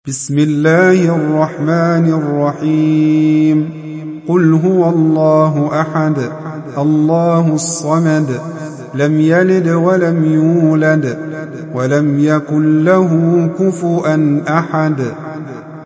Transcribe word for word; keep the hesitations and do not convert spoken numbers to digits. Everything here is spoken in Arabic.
بسم الله الرحمن الرحيم قل هو الله أحد الله الصمد لم يلد ولم يولد ولم يكن له كفؤا أحد